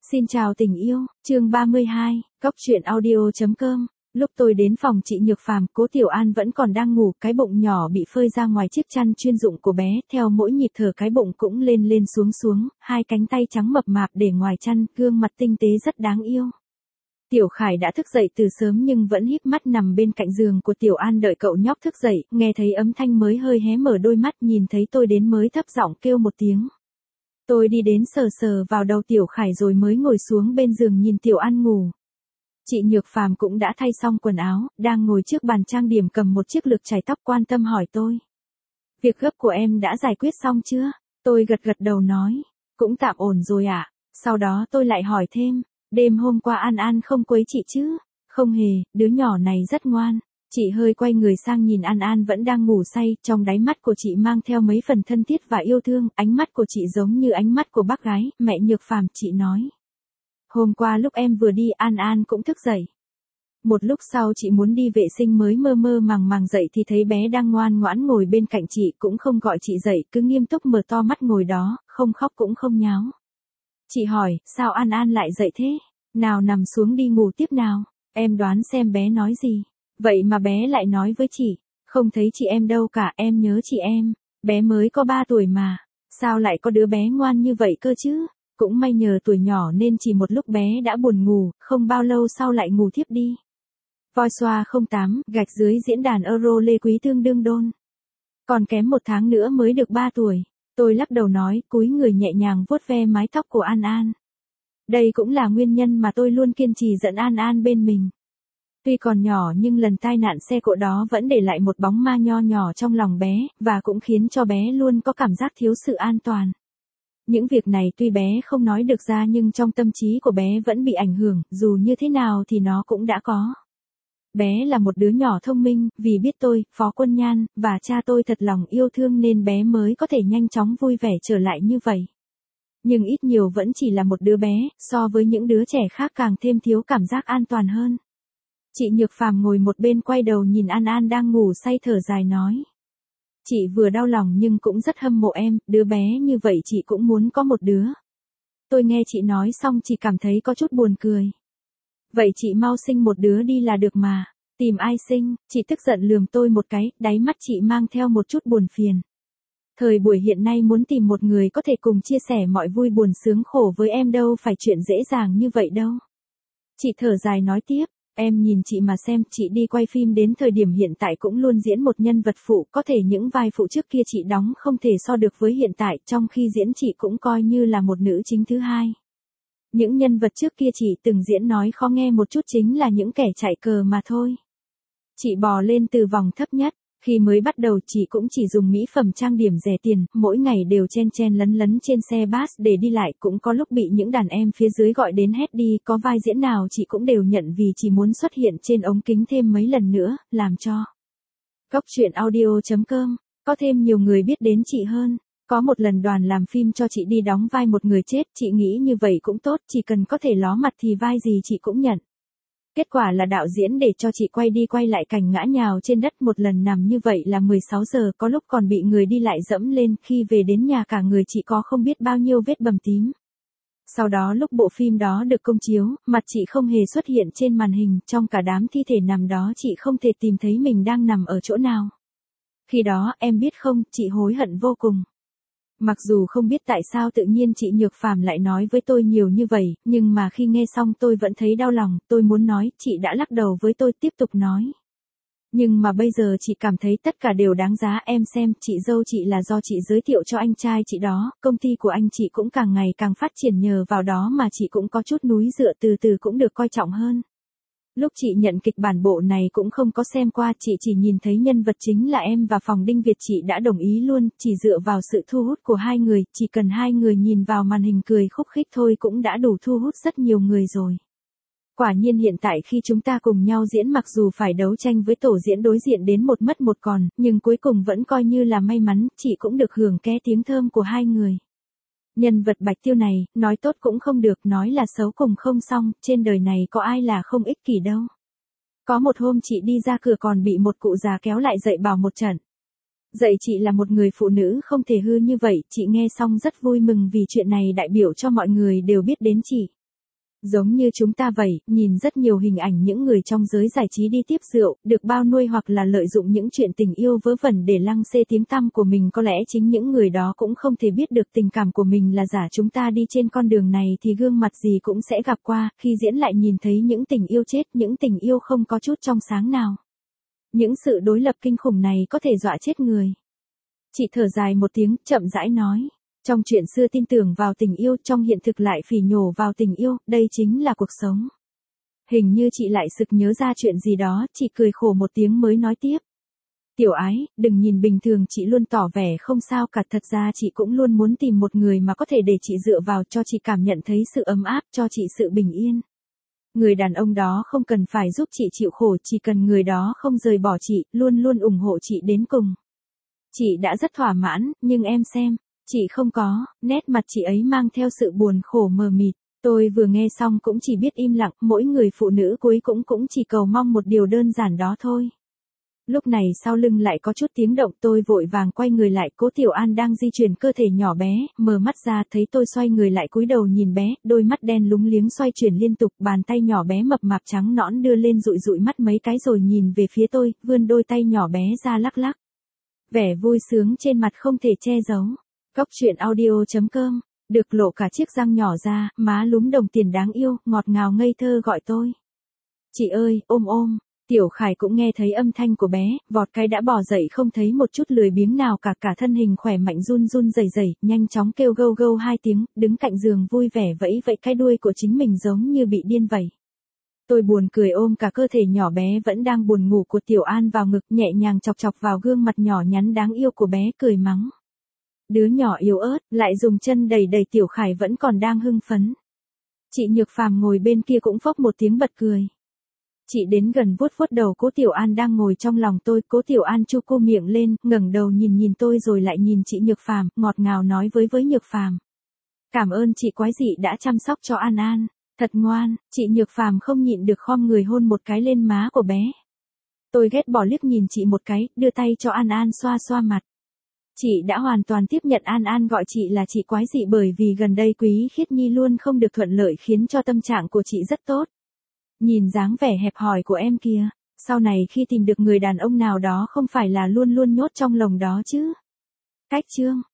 Xin chào tình yêu, chương 32, Cóc truyện audio.com. Lúc tôi đến phòng chị Nhược Phàm, Cố Tiểu An vẫn còn đang ngủ, cái bụng nhỏ bị phơi ra ngoài chiếc chăn chuyên dụng của bé, theo mỗi nhịp thở cái bụng cũng lên lên xuống xuống, hai cánh tay trắng mập mạp để ngoài chăn, gương mặt tinh tế rất đáng yêu. Tiểu Khải đã thức dậy từ sớm nhưng vẫn híp mắt nằm bên cạnh giường của Tiểu An đợi cậu nhóc thức dậy, nghe thấy âm thanh mới hơi hé mở đôi mắt, nhìn thấy tôi đến mới thấp giọng kêu một tiếng. Tôi đi đến sờ sờ vào đầu Tiểu Khải rồi mới ngồi xuống bên giường nhìn Tiểu An ngủ. Chị Nhược Phàm cũng đã thay xong quần áo, đang ngồi trước bàn trang điểm cầm một chiếc lược chải tóc quan tâm hỏi tôi. Việc gấp của em đã giải quyết xong chưa? Tôi gật gật đầu nói. Cũng tạm ổn rồi ạ. Sau đó tôi lại hỏi thêm. Đêm hôm qua An An không quấy chị chứ? Không hề, đứa nhỏ này rất ngoan. Chị hơi quay người sang nhìn An An vẫn đang ngủ say, trong đáy mắt của chị mang theo mấy phần thân thiết và yêu thương, ánh mắt của chị giống như ánh mắt của bác gái. Mẹ Nhược Phàm, chị nói. Hôm qua lúc em vừa đi An An cũng thức dậy. Một lúc sau chị muốn đi vệ sinh mới mơ mơ màng màng dậy thì thấy bé đang ngoan ngoãn ngồi bên cạnh chị, cũng không gọi chị dậy, cứ nghiêm túc mở to mắt ngồi đó, không khóc cũng không nháo. Chị hỏi, sao An An lại dậy thế? Nào nằm xuống đi ngủ tiếp nào. Em đoán xem bé nói gì. Vậy mà bé lại nói với chị, không thấy chị em đâu cả, em nhớ chị em. Bé mới có 3 tuổi mà, sao lại có đứa bé ngoan như vậy cơ chứ? Cũng may nhờ tuổi nhỏ nên chỉ một lúc bé đã buồn ngủ, không bao lâu sau lại ngủ thiếp đi. Voi xoa 08, gạch dưới diễn đàn Euro Lê Quý Thương đương đôn. Còn kém 1 tháng nữa mới được 3 tuổi. Tôi lắc đầu nói, cúi người nhẹ nhàng vuốt ve mái tóc của An An. Đây cũng là nguyên nhân mà tôi luôn kiên trì dẫn An An bên mình. Tuy còn nhỏ nhưng lần tai nạn xe cộ đó vẫn để lại một bóng ma nho nhỏ trong lòng bé, và cũng khiến cho bé luôn có cảm giác thiếu sự an toàn. Những việc này tuy bé không nói được ra nhưng trong tâm trí của bé vẫn bị ảnh hưởng, dù như thế nào thì nó cũng đã có. Bé là một đứa nhỏ thông minh, vì biết tôi, Phó Quân Nhan, và cha tôi thật lòng yêu thương nên bé mới có thể nhanh chóng vui vẻ trở lại như vậy. Nhưng ít nhiều vẫn chỉ là một đứa bé, so với những đứa trẻ khác càng thêm thiếu cảm giác an toàn hơn. Chị Nhược Phàm ngồi một bên quay đầu nhìn An An đang ngủ say thở dài nói. Chị vừa đau lòng nhưng cũng rất hâm mộ em, đứa bé như vậy chị cũng muốn có một đứa. Tôi nghe chị nói xong chỉ cảm thấy có chút buồn cười. Vậy chị mau sinh một đứa đi là được mà. Tìm ai sinh? Chị tức giận lườm tôi một cái, đáy mắt chị mang theo một chút buồn phiền. Thời buổi hiện nay muốn tìm một người có thể cùng chia sẻ mọi vui buồn sướng khổ với em đâu phải chuyện dễ dàng như vậy đâu. Chị thở dài nói tiếp. Em nhìn chị mà xem, chị đi quay phim đến thời điểm hiện tại cũng luôn diễn một nhân vật phụ, có thể những vai phụ trước kia chị đóng không thể so được với hiện tại, trong khi diễn chị cũng coi như là một nữ chính thứ hai. Những nhân vật trước kia chị từng diễn nói khó nghe một chút chính là những kẻ chạy cờ mà thôi. Chị bò lên từ vòng thấp nhất. Khi mới bắt đầu chị cũng chỉ dùng mỹ phẩm trang điểm rẻ tiền, mỗi ngày đều chen chen lấn lấn trên xe bus để đi lại, cũng có lúc bị những đàn em phía dưới gọi đến hét đi, có vai diễn nào chị cũng đều nhận vì chỉ muốn xuất hiện trên ống kính thêm mấy lần nữa, làm cho Cóc truyện audio.com có thêm nhiều người biết đến chị hơn. Có một lần đoàn làm phim cho chị đi đóng vai một người chết, chị nghĩ như vậy cũng tốt, chỉ cần có thể ló mặt thì vai gì chị cũng nhận. Kết quả là đạo diễn để cho chị quay đi quay lại cảnh ngã nhào trên đất một lần nằm như vậy là 16 giờ, có lúc còn bị người đi lại dẫm lên, khi về đến nhà cả người chị có không biết bao nhiêu vết bầm tím. Sau đó lúc bộ phim đó được công chiếu, mặt chị không hề xuất hiện trên màn hình, trong cả đám thi thể nằm đó chị không thể tìm thấy mình đang nằm ở chỗ nào. Khi đó, em biết không, chị hối hận vô cùng. Mặc dù không biết tại sao tự nhiên chị Nhược Phàm lại nói với tôi nhiều như vậy, nhưng mà khi nghe xong tôi vẫn thấy đau lòng, tôi muốn nói, chị đã lắc đầu với tôi tiếp tục nói. Nhưng mà bây giờ chị cảm thấy tất cả đều đáng giá, em xem, chị dâu chị là do chị giới thiệu cho anh trai chị đó, công ty của anh chị cũng càng ngày càng phát triển nhờ vào đó mà chị cũng có chút núi dựa, từ từ cũng được coi trọng hơn. Lúc chị nhận kịch bản bộ này cũng không có xem qua, chị chỉ nhìn thấy nhân vật chính là em và Phòng Đinh Việt, chị đã đồng ý luôn, chỉ dựa vào sự thu hút của hai người, chỉ cần hai người nhìn vào màn hình cười khúc khích thôi cũng đã đủ thu hút rất nhiều người rồi. Quả nhiên hiện tại khi chúng ta cùng nhau diễn, mặc dù phải đấu tranh với tổ diễn đối diện đến một mất một còn, nhưng cuối cùng vẫn coi như là may mắn, chị cũng được hưởng ké tiếng thơm của hai người. Nhân vật Bạch Tiêu này, nói tốt cũng không được, nói là xấu cùng không xong, trên đời này có ai là không ích kỷ đâu. Có một hôm chị đi ra cửa còn bị một cụ già kéo lại dạy bảo một trận. Dạy chị là một người phụ nữ không thể hư như vậy, chị nghe xong rất vui mừng vì chuyện này đại biểu cho mọi người đều biết đến chị. Giống như chúng ta vậy, nhìn rất nhiều hình ảnh những người trong giới giải trí đi tiếp rượu, được bao nuôi hoặc là lợi dụng những chuyện tình yêu vớ vẩn để lăng xê tiếng tăm của mình. Có lẽ chính những người đó cũng không thể biết được tình cảm của mình là giả. Chúng ta đi trên con đường này thì gương mặt gì cũng sẽ gặp qua, khi diễn lại nhìn thấy những tình yêu chết, những tình yêu không có chút trong sáng nào. Những sự đối lập kinh khủng này có thể dọa chết người. Chị thở dài một tiếng, chậm rãi nói. Trong chuyện xưa tin tưởng vào tình yêu, trong hiện thực lại phỉ nhổ vào tình yêu, đây chính là cuộc sống. Hình như chị lại sực nhớ ra chuyện gì đó, chị cười khổ một tiếng mới nói tiếp. Tiểu ái, đừng nhìn bình thường chị luôn tỏ vẻ không sao cả, thật ra chị cũng luôn muốn tìm một người mà có thể để chị dựa vào, cho chị cảm nhận thấy sự ấm áp, cho chị sự bình yên. Người đàn ông đó không cần phải giúp chị chịu khổ, chỉ cần người đó không rời bỏ chị, luôn luôn ủng hộ chị đến cùng. Chị đã rất thỏa mãn, nhưng em xem, chị không có. Nét mặt chị ấy mang theo sự buồn khổ mờ mịt. Tôi vừa nghe xong cũng chỉ biết im lặng, mỗi người phụ nữ cuối cũng chỉ cầu mong một điều đơn giản đó thôi. Lúc này sau lưng lại có chút tiếng động, tôi vội vàng quay người lại, Cố Tiểu An đang di chuyển cơ thể nhỏ bé, mở mắt ra thấy tôi xoay người lại cúi đầu nhìn bé, đôi mắt đen lúng liếng xoay chuyển liên tục, bàn tay nhỏ bé mập mạp trắng nõn đưa lên dụi dụi mắt mấy cái rồi nhìn về phía tôi, vươn đôi tay nhỏ bé ra lắc lắc. Vẻ vui sướng trên mặt không thể che giấu. Cóc truyện audio.com, được lộ cả chiếc răng nhỏ ra, má lúm đồng tiền đáng yêu, ngọt ngào ngây thơ gọi tôi. Chị ơi, ôm ôm. Tiểu Khải cũng nghe thấy âm thanh của bé, vọt cái đã bò dậy không thấy một chút lười biếng nào cả, cả thân hình khỏe mạnh run run rẩy rẩy, nhanh chóng kêu gâu gâu 2 tiếng, đứng cạnh giường vui vẻ vẫy vẫy cái đuôi của chính mình giống như bị điên vậy. Tôi buồn cười ôm cả cơ thể nhỏ bé vẫn đang buồn ngủ của Tiểu An vào ngực, nhẹ nhàng chọc chọc vào gương mặt nhỏ nhắn đáng yêu của bé, cười mắng. Đứa nhỏ yếu ớt, lại dùng chân đẩy đẩy. Tiểu Khải vẫn còn đang hưng phấn. Chị Nhược Phàm ngồi bên kia cũng phốc một tiếng bật cười. Chị đến gần vuốt vuốt đầu Cố Tiểu An đang ngồi trong lòng tôi. Cố Tiểu An chu cô miệng lên, ngẩng đầu nhìn tôi rồi lại nhìn chị Nhược Phàm, ngọt ngào nói với Nhược Phàm. Cảm ơn chị quái dị đã chăm sóc cho An An, thật ngoan. Chị Nhược Phàm không nhịn được khom người hôn một cái lên má của bé. Tôi ghét bỏ liếc nhìn chị một cái, đưa tay cho An An xoa xoa mặt. Chị đã hoàn toàn tiếp nhận An An gọi chị là chị quái dị bởi vì gần đây Quý Khiết Nhi luôn không được thuận lợi khiến cho tâm trạng của chị rất tốt. Nhìn dáng vẻ hẹp hòi của em kìa, sau này khi tìm được người đàn ông nào đó không phải là luôn luôn nhốt trong lồng đó chứ. Cách chương